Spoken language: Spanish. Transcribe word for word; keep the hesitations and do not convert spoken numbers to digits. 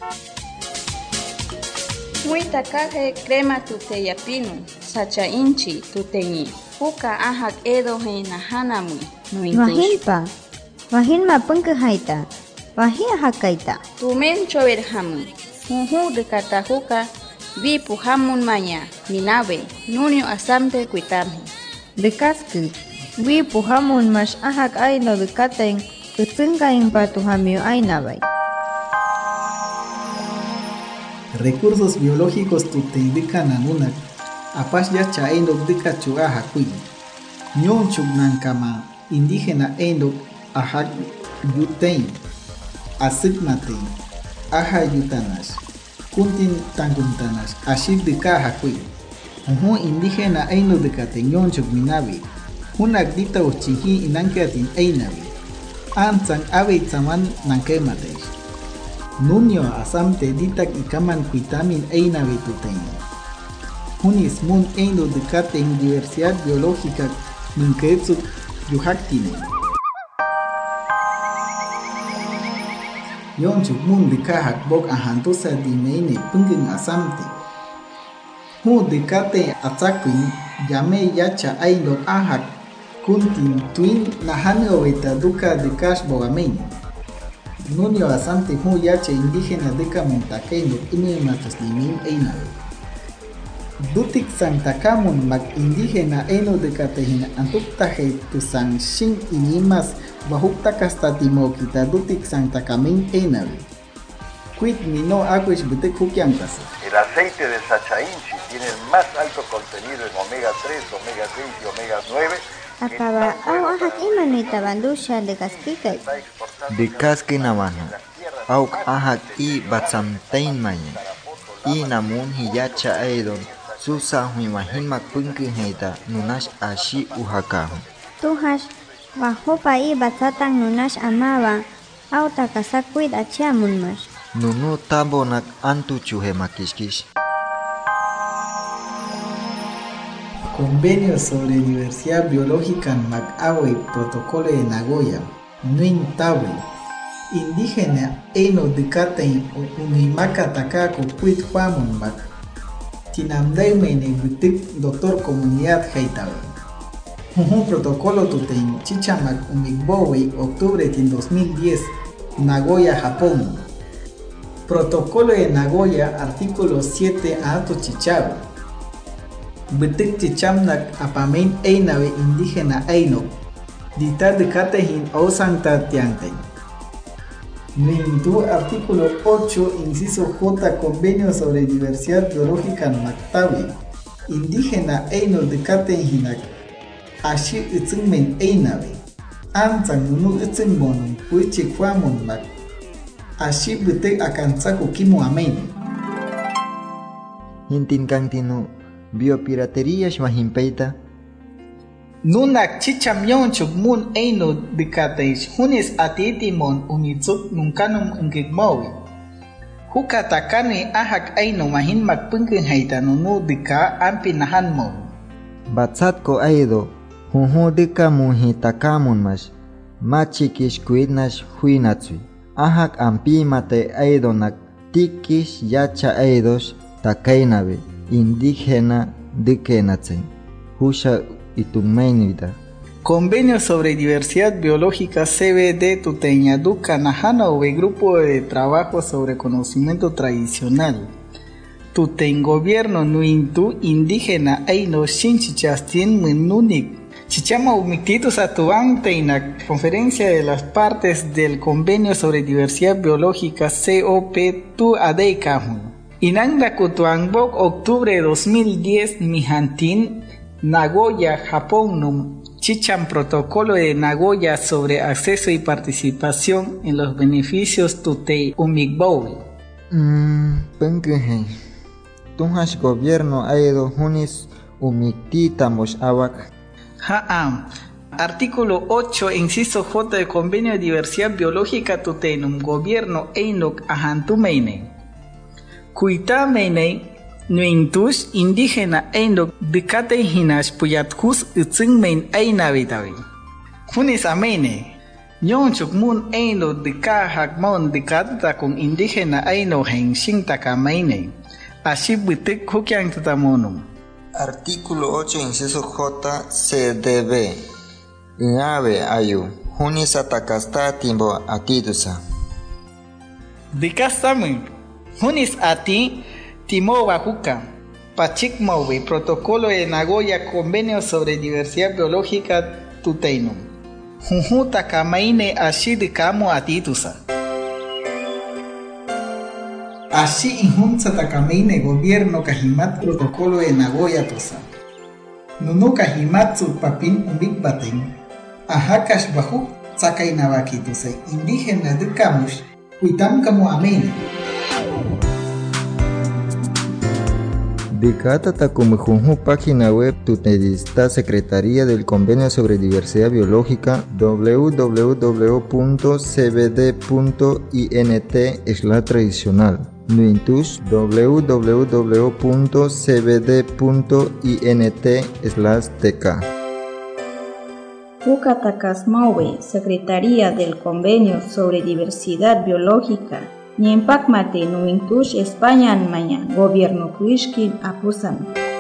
Muita kaje crema tuteyapinu, sacha inchi tuteñi, huka ajak edo he nahanamui, no intush. Wahilpa, wahilma punka haita, wahia hakaita. Tumen choverhamu, huhu de katahuka, vipu hamun manya, minabe, nunio asamte kuitami. De kasku, vipu hamun mas ajak aino de katen, kutunga impatu hamio ainabay. Recursos biológicos tuteidica nanunak, apash ya cha endok dika chugaja kui. Nyon chuk nankama, indígena endok ajak yutein, asikmatein, aja yutanas, kuntin tanguntanas, ashik dika hakui. Uhu indígena endok dika tenyon chuk minabi, hunak dita uchinhi inankeatin einabi, antzan abe itzaman nankemateis. Nunio asamte ditak ikaman kuitamin eina betutein. Hunis mun endo decate en diversidad biológica minkeetsuk yuhaktine. Yonchuk mun dekahak bok ahantusa dimeine pungin asamte. Hu decate atzakuin yame yacha aino ahak kuntin tuin nahane oveta duka dekash bogamein. Nunio asante hu yache indígena deka montakeino ime matas limin einabe. Dutik santakamun mak indígena eno deka tehina antuktaje tu san shin inimas bahukta kastatimokita dutik santakamin einabe. Quit mino aquish butek hukiantas. El aceite de sacha inchi tiene el más alto contenido en omega tres, omega seis y omega nueve. Apaba, au ajak imanita bandusha de kaskikay. De kaski namana, au ajak i batsamtein manya. I namun hiyacha aidon, susa huimahin punki heita nunash ashi uhakahu. Tuhash, wahopa i batsatan nunash amaba, au takasakuid achiamun mas. Nunu tabonak antu chuhe makishkish. Convenio sobre diversidad biológica en Macawe, Protocolo de Nagoya, Nuin Tawe, indígena eno dekaten unimaka takako kuit huamun mak, tinamdaimene butik doctor comunidad heitawe. Un protocolo tuten chichamak umikbowe, octubre de dos mil diez, Nagoya, Japón. Protocolo de Nagoya, artículo siete ato chichawe. Betik chichamnak apamen einabe indígena eino, dita de katehin osanta tianten. Nintu artículo ocho, inciso J, convenio sobre diversidad biológica en Mactawi, indígena eino de katehinak, ashi itzingmen einabe, anzan nunu itzingmon, huichi kwamon mak, ashi betik akansaku kimu amen. Hintin kantinu. Biopirateria shmahimpeita. Nunak chichamyonchuk mun eino dikateish hunis atitimon unitsuk nunkanum ngigmowi. Huka takane ahak eino mahin makpunkin heita nunu dika ampi nahanmo. Batsatko aido huhu dika muhi takamun mas machikish kuidnash huinatsui. Ahak ampi mate aidonak tikish yacha aidos takainabe. Indígena de Kenatzen, Husha y Tumenida. Convenio sobre diversidad biológica C B D Tuteñaduca Nahana o Grupo de Trabajo sobre Conocimiento Tradicional. Tuten Gobierno Nuintu Indígena Eino Shinchichastin Mununik. Chichama Umictitus Atuante en la Conferencia de las Partes del Convenio sobre Diversidad Biológica C O P Tu Adeikahun. Inangla Kutuangbok, octubre de dos mil diez, Mijantin, Nagoya, Japón, Num, Chicham Protocolo de Nagoya sobre acceso y participación en los beneficios Tutei Umikbowi. Mmm, Penkehe. Tunhash Gobierno Aedo Junis Umiktita Mosh Abak. Haam. Artículo ocho, inciso J del Convenio de Diversidad Biológica Tutenum, Gobierno Einok Ahantumeine. Kuita mene nuintus indígena eindok dikate hinash puyatkus itzingmen einavidavi. Kunis amene Nyonchuk mun eino de kahak mon de kadta con indígena eino hen shintaka maine. Así butik hukyang tatamonum. Artículo ocho, inciso J, C D B. Ngave ayu. Hunis atakasta timbo atitusa. Dikastame. Hunis ati timo bajuka. Pachik Maui, Protocolo de Nagoya, Convenio sobre Diversidad Biológica Tuteinum. Junjuta Kamaine Ashid Kamo Atitusa. Así injunza Takamaine Gobierno Kajimat Protocolo de Nagoya Tosa. Nunu Kajimatsu Papin Umbik Baten. Ajakash Bajuk Sakainabaki Tosa. Indígena de Kamush. Uitam Kamo Amene. Dicata como junju página web tutedista Secretaría del Convenio sobre Diversidad Biológica w w w punto c b d punto int slash tradicional. Nuintush w w w punto c b d punto int slash tk. Ucatakasmawe, Secretaría del Convenio sobre Diversidad Biológica. Niempakmate nuintush España mañana, Gobierno Kuishkin apusan.